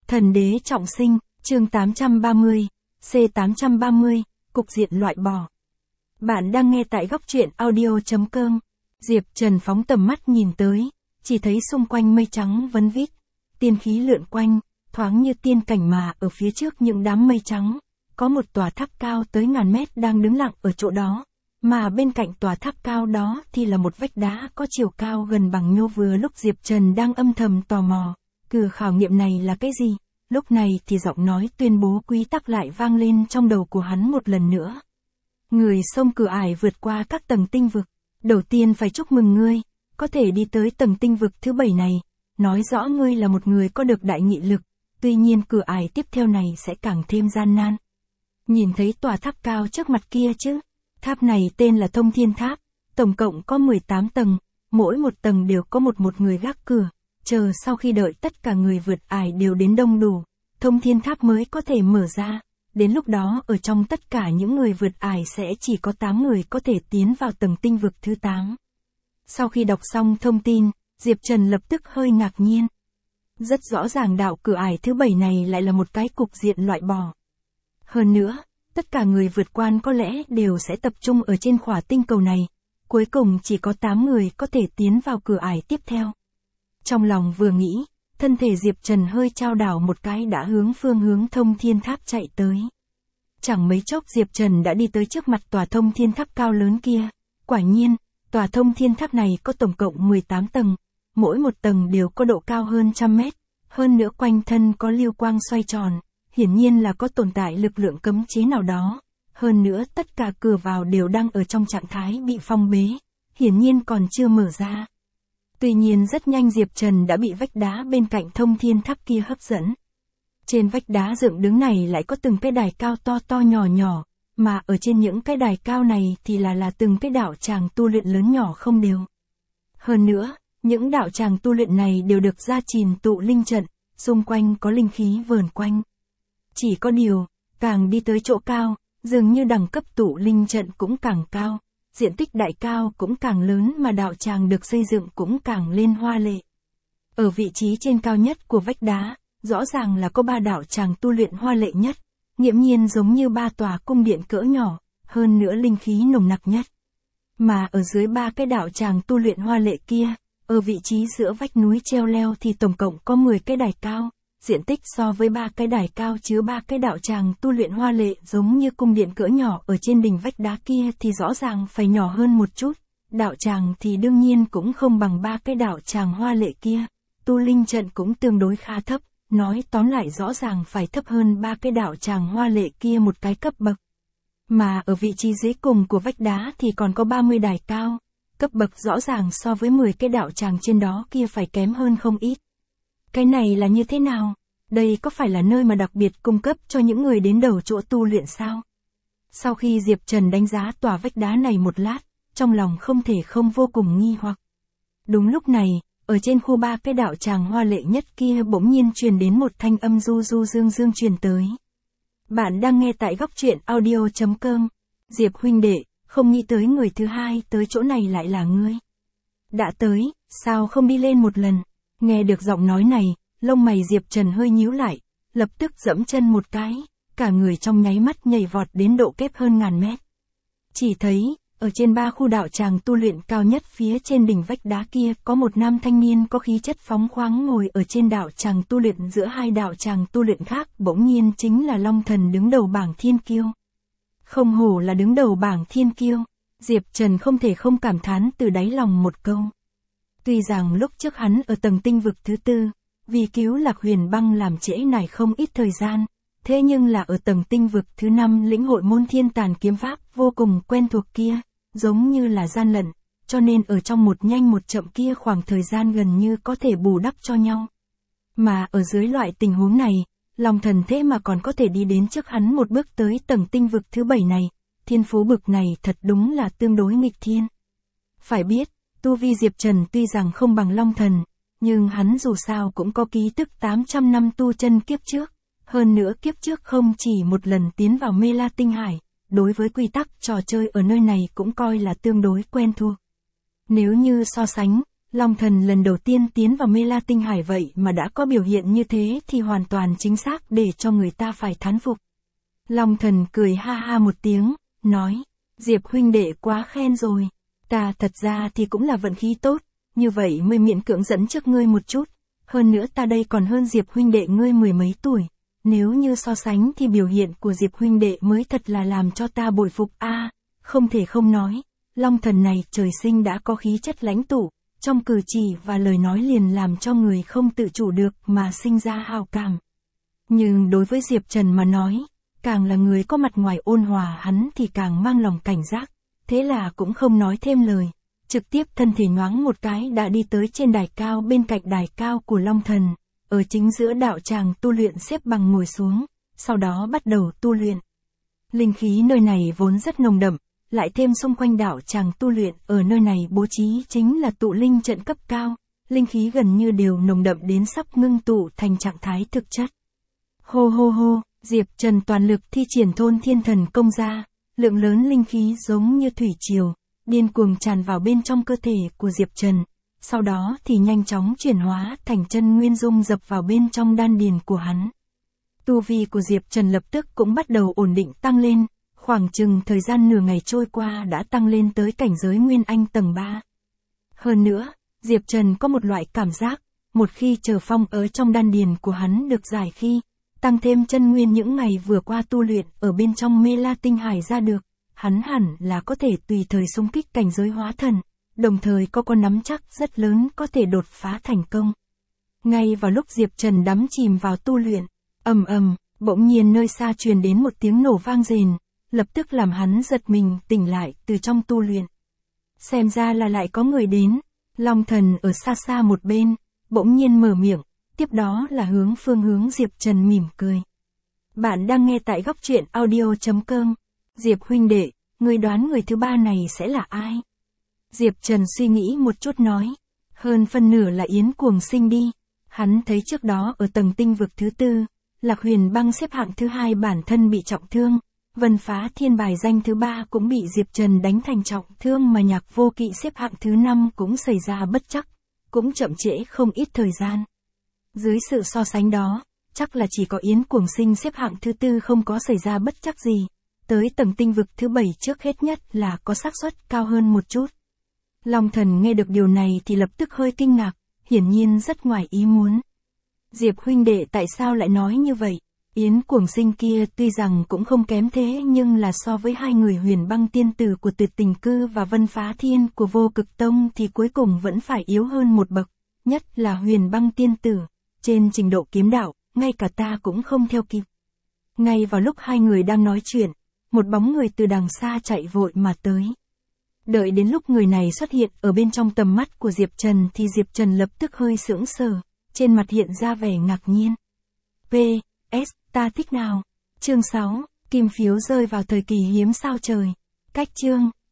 Thần đế trọng sinh, chương 830, C830, cục diện loại bỏ. Bạn đang nghe tại góc truyện audio.com. Diệp Trần phóng tầm mắt nhìn tới, chỉ thấy xung quanh mây trắng vấn vít, tiên khí lượn quanh, thoáng như tiên cảnh mà ở phía trước những đám mây trắng, có một tòa tháp cao tới ngàn mét đang đứng lặng ở chỗ đó, mà bên cạnh tòa tháp cao đó thì là một vách đá có chiều cao gần bằng nhô. Vừa lúc Diệp Trần đang âm thầm tò mò, cửa khảo nghiệm này là cái gì? Lúc này thì giọng nói tuyên bố quy tắc lại vang lên trong đầu của hắn một lần nữa. Người xông cửa ải vượt qua các tầng tinh vực, đầu tiên phải chúc mừng ngươi, có thể đi tới tầng tinh vực thứ 7 này, nói rõ ngươi là một người có được đại nghị lực, tuy nhiên cửa ải tiếp theo này sẽ càng thêm gian nan. Nhìn thấy tòa tháp cao trước mặt kia chứ, tháp này tên là Thông Thiên Tháp, tổng cộng có 18 tầng, mỗi một tầng đều có một người gác cửa. Chờ sau khi đợi tất cả người vượt ải đều đến đông đủ, Thông Thiên Tháp mới có thể mở ra. Đến lúc đó ở trong tất cả những người vượt ải sẽ chỉ có 8 người có thể tiến vào tầng tinh vực thứ 8. Sau khi đọc xong thông tin, Diệp Trần lập tức hơi ngạc nhiên. Rất rõ ràng đạo cửa ải thứ 7 này lại là một cái cục diện loại bỏ. Hơn nữa, tất cả người vượt qua có lẽ đều sẽ tập trung ở trên khỏa tinh cầu này. Cuối cùng chỉ có 8 người có thể tiến vào cửa ải tiếp theo. Trong lòng vừa nghĩ, thân thể Diệp Trần hơi chao đảo một cái đã hướng phương hướng Thông Thiên Tháp chạy tới. Chẳng mấy chốc Diệp Trần đã đi tới trước mặt tòa Thông Thiên Tháp cao lớn kia. Quả nhiên, tòa Thông Thiên Tháp này có tổng cộng 18 tầng, mỗi một tầng đều có độ cao hơn 100 mét, hơn nữa quanh thân có lưu quang xoay tròn, hiển nhiên là có tồn tại lực lượng cấm chế nào đó. Hơn nữa tất cả cửa vào đều đang ở trong trạng thái bị phong bế, hiển nhiên còn chưa mở ra. Tuy nhiên rất nhanh Diệp Trần đã bị vách đá bên cạnh Thông Thiên Tháp kia hấp dẫn. Trên vách đá dựng đứng này lại có từng cái đài cao to to nhỏ nhỏ, mà ở trên những cái đài cao này thì là từng cái đạo tràng tu luyện lớn nhỏ không đều. Hơn nữa, những đạo tràng tu luyện này đều được gia trìn tụ linh trận, xung quanh có linh khí vờn quanh. Chỉ có điều, càng đi tới chỗ cao, dường như đẳng cấp tụ linh trận cũng càng cao. Diện tích đại cao cũng càng lớn mà đạo tràng được xây dựng cũng càng lên hoa lệ. Ở vị trí trên cao nhất của vách đá, rõ ràng là có 3 đạo tràng tu luyện hoa lệ nhất, nghiễm nhiên giống như 3 tòa cung điện cỡ nhỏ, hơn nữa linh khí nồng nặc nhất. Mà ở dưới 3 cái đạo tràng tu luyện hoa lệ kia, ở vị trí giữa vách núi treo leo thì tổng cộng có 10 cái đài cao. Diện tích so với 3 cái đài cao chứa 3 cái đạo tràng tu luyện hoa lệ giống như cung điện cỡ nhỏ ở trên đỉnh vách đá kia thì rõ ràng phải nhỏ hơn một chút. Đạo tràng thì đương nhiên cũng không bằng 3 cái đạo tràng hoa lệ kia. Tu linh trận cũng tương đối khá thấp, nói tóm lại rõ ràng phải thấp hơn 3 cái đạo tràng hoa lệ kia một cái cấp bậc. Mà ở vị trí dưới cùng của vách đá thì còn có 30 đài cao, cấp bậc rõ ràng so với 10 cái đạo tràng trên đó kia phải kém hơn không ít. Cái này là như thế nào? Đây có phải là nơi mà đặc biệt cung cấp cho những người đến đầu chỗ tu luyện sao? Sau khi Diệp Trần đánh giá tòa vách đá này một lát, trong lòng không thể không vô cùng nghi hoặc. Đúng lúc này, ở trên khu 3 cái đạo tràng hoa lệ nhất kia bỗng nhiên truyền đến một thanh âm du du dương dương truyền tới. Bạn đang nghe tại góc truyện audio.com. Diệp huynh đệ, không nghĩ tới người thứ hai tới chỗ này lại là ngươi. Đã tới, sao không đi lên một lần? Nghe được giọng nói này, lông mày Diệp Trần hơi nhíu lại, lập tức giẫm chân một cái, cả người trong nháy mắt nhảy vọt đến độ kép hơn ngàn mét. Chỉ thấy, ở trên 3 khu đạo tràng tu luyện cao nhất phía trên đỉnh vách đá kia có một nam thanh niên có khí chất phóng khoáng ngồi ở trên đạo tràng tu luyện giữa 2 đạo tràng tu luyện khác, bỗng nhiên chính là Long Thần đứng đầu bảng thiên kiêu. Không hổ là đứng đầu bảng thiên kiêu, Diệp Trần không thể không cảm thán từ đáy lòng một câu. Tuy rằng lúc trước hắn ở tầng tinh vực thứ 4, vì cứu Lạc Huyền Băng làm trễ nải không ít thời gian, thế nhưng là ở tầng tinh vực thứ 5 lĩnh hội môn thiên tàn kiếm pháp vô cùng quen thuộc kia, giống như là gian lận, cho nên ở trong một nhanh một chậm kia khoảng thời gian gần như có thể bù đắp cho nhau. Mà ở dưới loại tình huống này, Long Thần thế mà còn có thể đi đến trước hắn một bước tới tầng tinh vực thứ 7 này, thiên phú bực này thật đúng là tương đối nghịch thiên. Phải biết, tu vi Diệp Trần tuy rằng không bằng Long Thần, nhưng hắn dù sao cũng có ký tức 800 năm tu chân kiếp trước, hơn nữa kiếp trước không chỉ một lần tiến vào Mê La Tinh Hải, đối với quy tắc trò chơi ở nơi này cũng coi là tương đối quen thuộc. Nếu như so sánh, Long Thần lần đầu tiên tiến vào Mê La Tinh Hải vậy mà đã có biểu hiện như thế thì hoàn toàn chính xác để cho người ta phải thán phục. Long Thần cười ha ha một tiếng, nói, Diệp huynh đệ quá khen rồi. Ta thật ra thì cũng là vận khí tốt, như vậy mới miễn cưỡng dẫn trước ngươi một chút. Hơn nữa ta đây còn hơn Diệp huynh đệ ngươi mười mấy tuổi. Nếu như so sánh thì biểu hiện của Diệp huynh đệ mới thật là làm cho ta bội phục a. Không thể không nói, Long Thần này trời sinh đã có khí chất lãnh tụ, trong cử chỉ và lời nói liền làm cho người không tự chủ được mà sinh ra hào cảm. Nhưng đối với Diệp Trần mà nói, càng là người có mặt ngoài ôn hòa hắn thì càng mang lòng cảnh giác, thế là cũng không nói thêm lời, trực tiếp thân thể nhoáng một cái đã đi tới trên đài cao bên cạnh đài cao của Long Thần, ở chính giữa đạo tràng tu luyện xếp bằng ngồi xuống, sau đó bắt đầu tu luyện. Linh khí nơi này vốn rất nồng đậm, lại thêm xung quanh đạo tràng tu luyện ở nơi này bố trí chính là tụ linh trận cấp cao, linh khí gần như đều nồng đậm đến sắp ngưng tụ thành trạng thái thực chất. Hô hô hô, Diệp Trần toàn lực thi triển Thôn Thiên Thần công ra, lượng lớn linh khí giống như thủy triều, điên cuồng tràn vào bên trong cơ thể của Diệp Trần, sau đó thì nhanh chóng chuyển hóa thành chân nguyên dung dập vào bên trong đan điền của hắn. Tu vi của Diệp Trần lập tức cũng bắt đầu ổn định tăng lên, khoảng chừng thời gian nửa ngày trôi qua đã tăng lên tới cảnh giới Nguyên Anh tầng 3. Hơn nữa, Diệp Trần có một loại cảm giác, một khi chờ phong ở trong đan điền của hắn được giải khi, tăng thêm chân nguyên những ngày vừa qua tu luyện ở bên trong Mê La Tinh Hải ra được, hắn hẳn là có thể tùy thời xung kích cảnh giới hóa thần, đồng thời có nắm chắc rất lớn có thể đột phá thành công. Ngay vào lúc Diệp Trần đắm chìm vào tu luyện, ầm ầm, bỗng nhiên nơi xa truyền đến một tiếng nổ vang rền, lập tức làm hắn giật mình tỉnh lại từ trong tu luyện. Xem ra là lại có người đến, Long Thần ở xa xa một bên, bỗng nhiên mở miệng, tiếp đó là phương hướng Diệp Trần mỉm cười. Bạn đang nghe tại góc truyện audio.com. Diệp huynh đệ, người đoán người thứ ba này sẽ là ai? Diệp Trần suy nghĩ một chút nói, hơn phân nửa là Yến Cuồng Sinh đi. Hắn thấy trước đó ở tầng tinh vực thứ 4, Lạc Huyền Băng xếp hạng thứ 2 bản thân bị trọng thương, Vân Phá Thiên bài danh thứ 3 cũng bị Diệp Trần đánh thành trọng thương mà Nhạc Vô Kỵ xếp hạng thứ 5 cũng xảy ra bất trắc, cũng chậm trễ không ít thời gian. Dưới sự so sánh đó, chắc là chỉ có Yến Cuồng Sinh xếp hạng thứ 4 không có xảy ra bất trắc gì, tới tầng tinh vực thứ 7 trước hết nhất là có xác suất cao hơn một chút. Long Thần nghe được điều này thì lập tức hơi kinh ngạc, hiển nhiên rất ngoài ý muốn. Diệp huynh đệ tại sao lại nói như vậy? Yến Cuồng Sinh kia tuy rằng cũng không kém thế nhưng là so với hai người Huyền Băng tiên tử của Tuyệt Tình Cư và Vân Phá Thiên của Vô Cực Tông thì cuối cùng vẫn phải yếu hơn một bậc, nhất là Huyền Băng tiên tử, trên trình độ kiếm đạo, ngay cả ta cũng không theo kịp. Ngay vào lúc hai người đang nói chuyện, một bóng người từ đằng xa chạy vội mà tới. Đợi đến lúc người này xuất hiện ở bên trong tầm mắt của Diệp Trần thì Diệp Trần lập tức hơi sững sờ, trên mặt hiện ra vẻ ngạc nhiên. P.S. Ta thích nào? Chương 6, kim phiếu rơi vào thời kỳ hiếm sao trời. Cách chương.